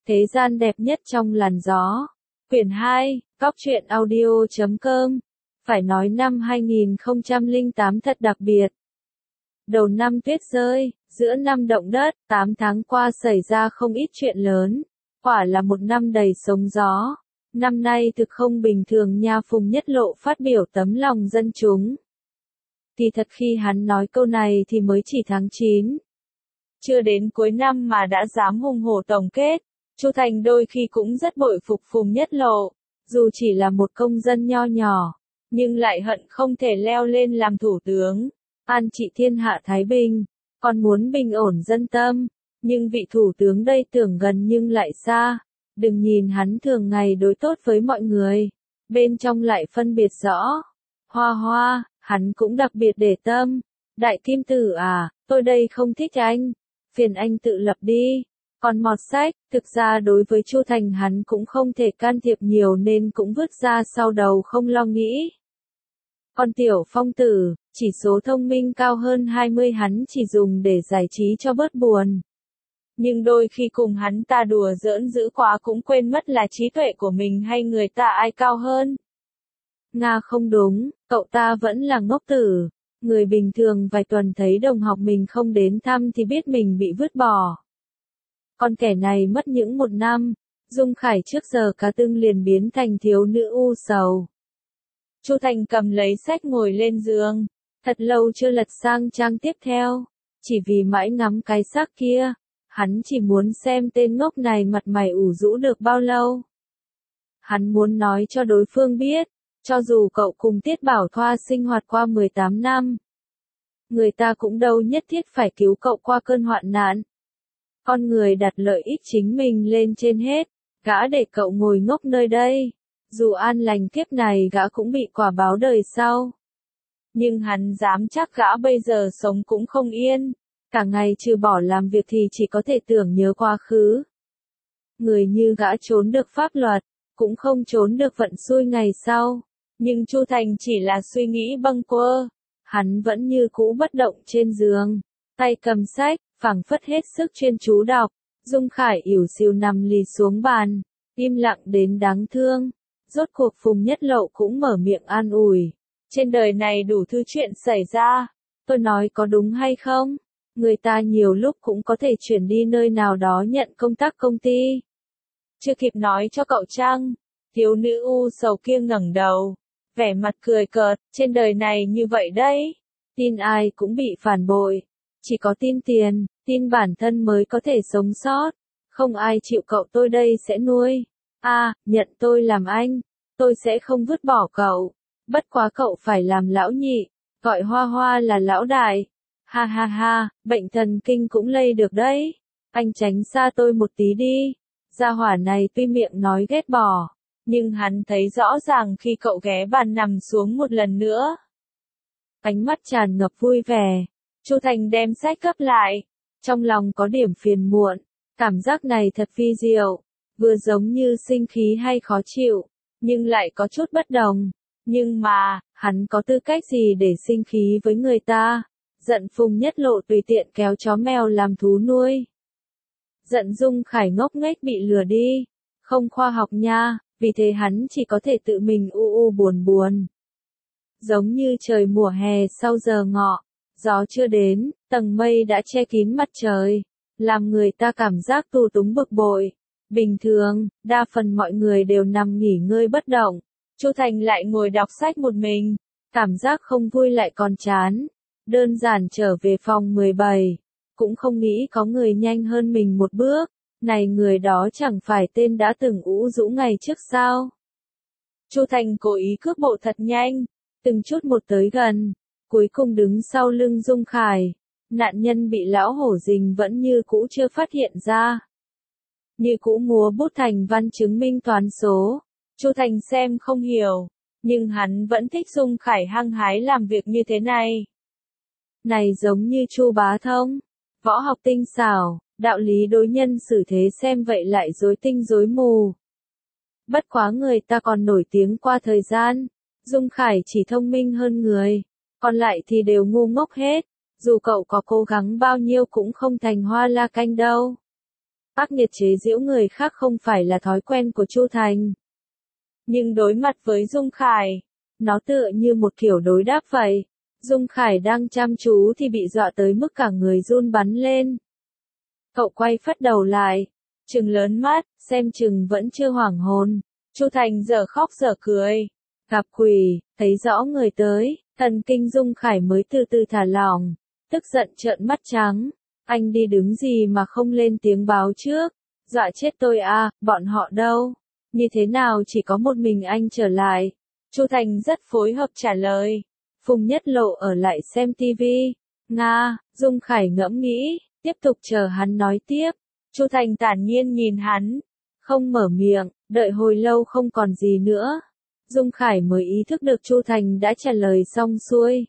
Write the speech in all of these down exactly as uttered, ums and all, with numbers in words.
Thế gian đẹp nhất trong làn gió. Quyển hai, Góc truyện audio chấm com. Phải nói năm hai nghìn không trăm lẻ tám thật đặc biệt. Đầu năm tuyết rơi, giữa năm động đất, tám tháng qua xảy ra không ít chuyện lớn. Quả là một năm đầy sóng gió. Năm nay thực không bình thường nha. Phùng Nhất Lộ phát biểu tấm lòng dân chúng. Thì thật khi hắn nói câu này thì mới chỉ tháng chín. Chưa đến cuối năm mà đã dám hùng hổ tổng kết. Chu Thành đôi khi cũng rất bội phục Phùng Nhất Lộ. Dù chỉ là một công dân nho nhỏ, nhưng lại hận không thể leo lên làm thủ tướng. An trị thiên hạ thái bình, còn muốn bình ổn dân tâm. Nhưng vị thủ tướng đây tưởng gần nhưng lại xa. Đừng nhìn hắn thường ngày đối tốt với mọi người, bên trong lại phân biệt rõ. Hoa Hoa, hắn cũng đặc biệt để tâm. Đại Kim Tử à, tôi đây không thích anh. Phiền anh tự lập đi. Còn Mọt Sách, thực ra đối với Chu Thành hắn cũng không thể can thiệp nhiều nên cũng vứt ra sau đầu không lo nghĩ. Còn Tiểu Phong Tử, chỉ số thông minh cao hơn hai mươi hắn chỉ dùng để giải trí cho bớt buồn. Nhưng đôi khi cùng hắn ta đùa giỡn dữ quá cũng quên mất là trí tuệ của mình hay người ta ai cao hơn. Nga không đúng, cậu ta vẫn là ngốc tử. Người bình thường vài tuần thấy đồng học mình không đến thăm thì biết mình bị vứt bỏ. Còn kẻ này mất những một năm, Dung Khải trước giờ cá tưng liền biến thành thiếu nữ u sầu. Chu Thành cầm lấy sách ngồi lên giường, thật lâu chưa lật sang trang tiếp theo, chỉ vì mãi ngắm cái xác kia, hắn chỉ muốn xem tên ngốc này mặt mày ủ rũ được bao lâu. Hắn muốn nói cho đối phương biết, cho dù cậu cùng Tiết Bảo Thoa sinh hoạt qua mười tám năm, người ta cũng đâu nhất thiết phải cứu cậu qua cơn hoạn nạn. Con người đặt lợi ích chính mình lên trên hết, gã để cậu ngồi ngốc nơi đây. Dù an lành kiếp này gã cũng bị quả báo đời sau. Nhưng hắn dám chắc gã bây giờ sống cũng không yên. Cả ngày trừ bỏ làm việc thì chỉ có thể tưởng nhớ quá khứ. Người như gã trốn được pháp luật, cũng không trốn được vận xui ngày sau. Nhưng Chu Thành chỉ là suy nghĩ bâng quơ. Hắn vẫn như cũ bất động trên giường, tay cầm sách, phảng phất hết sức chuyên chú đọc. Dung Khải ỉu xìu nằm lì xuống bàn, im lặng đến đáng thương. Rốt cuộc Phùng Nhất Lộ cũng mở miệng an ủi. Trên đời này đủ thứ chuyện xảy ra. Tôi nói có đúng hay không? Người ta nhiều lúc cũng có thể chuyển đi nơi nào đó nhận công tác công ty. Chưa kịp nói cho cậu chăng? Thiếu nữ u sầu kia ngẩng đầu, vẻ mặt cười cợt. Trên đời này như vậy đấy. Tin ai cũng bị phản bội. Chỉ có tin tiền, tin bản thân mới có thể sống sót. Không ai chịu cậu tôi đây sẽ nuôi. À, nhận tôi làm anh. Tôi sẽ không vứt bỏ cậu. Bất quá cậu phải làm lão nhị. Gọi Hoa Hoa là lão đại. Ha ha ha, bệnh thần kinh cũng lây được đấy. Anh tránh xa tôi một tí đi. Gia hỏa này tuy miệng nói ghét bỏ, nhưng hắn thấy rõ ràng khi cậu ghé bàn nằm xuống một lần nữa. Ánh mắt tràn ngập vui vẻ. Chu Thành đem sách gấp lại. Trong lòng có điểm phiền muộn. Cảm giác này thật vi diệu. Vừa giống như sinh khí hay khó chịu, nhưng lại có chút bất đồng. Nhưng mà, hắn có tư cách gì để sinh khí với người ta? Giận Phùng Nhất Lộ tùy tiện kéo chó mèo làm thú nuôi. Giận Dung Khải ngốc nghếch bị lừa đi. Không khoa học nha, vì thế hắn chỉ có thể tự mình u u buồn buồn. Giống như trời mùa hè sau giờ ngọ, gió chưa đến, tầng mây đã che kín mặt trời, làm người ta cảm giác tù túng bực bội. Bình thường, đa phần mọi người đều nằm nghỉ ngơi bất động. Chu Thành lại ngồi đọc sách một mình, cảm giác không vui lại còn chán. Đơn giản trở về phòng mười bảy, cũng không nghĩ có người nhanh hơn mình một bước. Này người đó chẳng phải tên đã từng ủ rũ ngày trước sao? Chu Thành cố ý cước bộ thật nhanh, từng chút một tới gần, cuối cùng đứng sau lưng Dung Khải. Nạn nhân bị lão hổ rình vẫn như cũ chưa phát hiện ra. Như cũ múa bút thành văn chứng minh toán số. Chu Thành xem không hiểu, nhưng hắn vẫn thích Dung Khải hăng hái làm việc như thế này. Này giống như Chu Bá Thông, võ học tinh xảo, đạo lý đối nhân xử thế xem vậy lại rối tinh rối mù. Bất quá người ta còn nổi tiếng qua thời gian. Dung Khải chỉ thông minh hơn người, còn lại thì đều ngu ngốc hết. Dù cậu có cố gắng bao nhiêu cũng không thành hoa la canh đâu. Ác nghiệt chế giễu người khác không phải là thói quen của Chu Thành. Nhưng đối mặt với Dung Khải, nó tựa như một kiểu đối đáp vậy. Dung Khải đang chăm chú thì bị dọa tới mức cả người run bắn lên. Cậu quay phất đầu lại, trừng lớn mắt, xem chừng vẫn chưa hoảng hồn. Chu Thành dở khóc dở cười. Gặp quỷ, thấy rõ người tới, thần kinh Dung Khải mới từ từ thả lỏng, tức giận trợn mắt trắng. Anh đi đứng gì mà không lên tiếng báo trước, dọa chết tôi à, bọn họ đâu? Như thế nào chỉ có một mình anh trở lại? Chu Thành rất phối hợp trả lời. Phùng Nhất Lộ ở lại xem tivi. Nga, Dung Khải ngẫm nghĩ, tiếp tục chờ hắn nói tiếp. Chu Thành thản nhiên nhìn hắn, không mở miệng, đợi hồi lâu không còn gì nữa. Dung Khải mới ý thức được Chu Thành đã trả lời xong xuôi.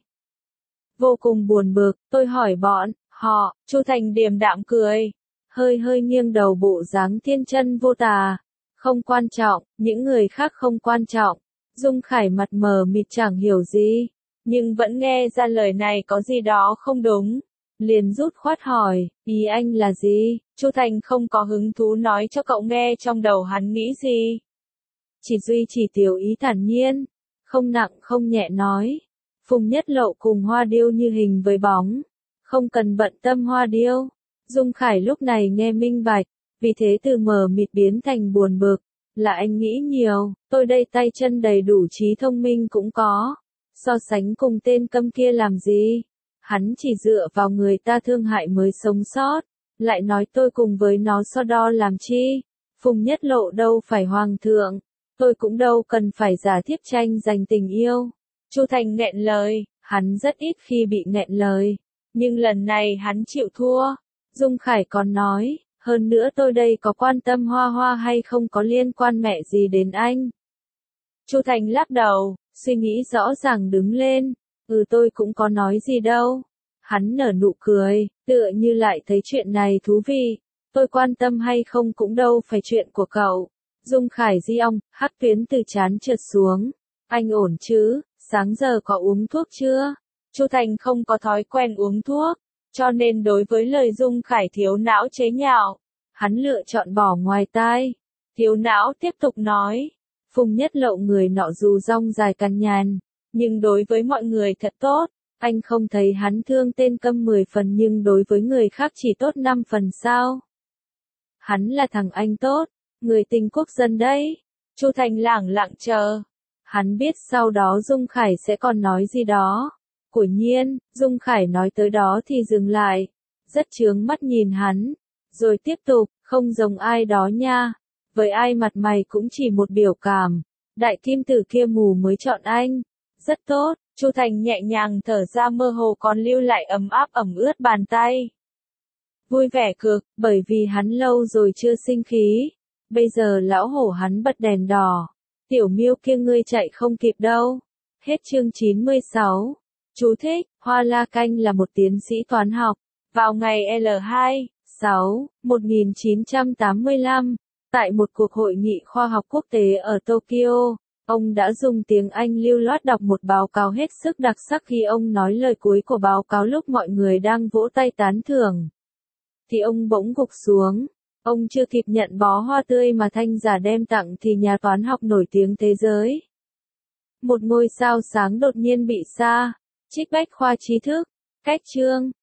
Vô cùng buồn bực, tôi hỏi bọn họ, Chu Thành điềm đạm cười, hơi hơi nghiêng đầu bộ dáng thiên chân vô tà. Không quan trọng, những người khác không quan trọng. Dung Khải mặt mờ mịt chẳng hiểu gì, nhưng vẫn nghe ra lời này có gì đó không đúng. Liền rút khoát hỏi, ý anh là gì? Chu Thành không có hứng thú nói cho cậu nghe trong đầu hắn nghĩ gì. Chỉ duy trì tiểu ý thản nhiên, không nặng không nhẹ nói. Phùng Nhất Lộ cùng Hoa Điêu như hình với bóng, không cần bận tâm Hoa Điêu. Dung Khải lúc này nghe minh bạch, vì thế từ mờ mịt biến thành buồn bực. Là anh nghĩ nhiều, tôi đây tay chân đầy đủ trí thông minh cũng có. So sánh cùng tên câm kia làm gì? Hắn chỉ dựa vào người ta thương hại mới sống sót. Lại nói tôi cùng với nó so đo làm chi? Phùng Nhất Lộ đâu phải hoàng thượng. Tôi cũng đâu cần phải giả thiếp tranh giành tình yêu. Chu Thành nghẹn lời, hắn rất ít khi bị nghẹn lời. Nhưng lần này hắn chịu thua. Dung Khải còn nói, hơn nữa tôi đây có quan tâm Hoa Hoa hay không có liên quan mẹ gì đến anh. Chu Thành lắc đầu, suy nghĩ rõ ràng đứng lên, ừ tôi cũng có nói gì đâu. Hắn nở nụ cười, tựa như lại thấy chuyện này thú vị, tôi quan tâm hay không cũng đâu phải chuyện của cậu. Dung Khải di ong, hắc tuyến từ trán trượt xuống, anh ổn chứ, sáng giờ có uống thuốc chưa? Chu Thành không có thói quen uống thuốc, cho nên đối với lời Dung Khải thiếu não chế nhạo, hắn lựa chọn bỏ ngoài tai. Thiếu não tiếp tục nói, Phùng Nhất Lộ người nọ dù rong dài cằn nhằn, nhưng đối với mọi người thật tốt, anh không thấy hắn thương tên câm mười phần nhưng đối với người khác chỉ tốt năm phần sao? Hắn là thằng anh tốt, người tình quốc dân đấy. Chu Thành lẳng lặng chờ. Hắn biết sau đó Dung Khải sẽ còn nói gì đó. Quả nhiên, Dung Khải nói tới đó thì dừng lại, rất chướng mắt nhìn hắn, rồi tiếp tục, không giống ai đó nha. Với ai mặt mày cũng chỉ một biểu cảm, đại kim tử kia mù mới chọn anh. Rất tốt, Chu Thành nhẹ nhàng thở ra mơ hồ còn lưu lại ấm áp ẩm ướt bàn tay. Vui vẻ cực, bởi vì hắn lâu rồi chưa sinh khí. Bây giờ lão hổ hắn bật đèn đỏ. Tiểu Miêu kia ngươi chạy không kịp đâu. Hết chương chín mươi sáu. Chú thích, Hoa La Canh là một tiến sĩ toán học. Vào ngày L hai, sáu, một nghìn chín trăm tám mươi lăm, tại một cuộc hội nghị khoa học quốc tế ở Tokyo, ông đã dùng tiếng Anh lưu loát đọc một báo cáo hết sức đặc sắc. Khi ông nói lời cuối của báo cáo lúc mọi người đang vỗ tay tán thưởng, thì ông bỗng gục xuống. Ông chưa kịp nhận bó hoa tươi mà thanh giả đem tặng thì nhà toán học nổi tiếng thế giới, một ngôi sao sáng đột nhiên bị sa. Trích bách khoa trí thức. Cách chương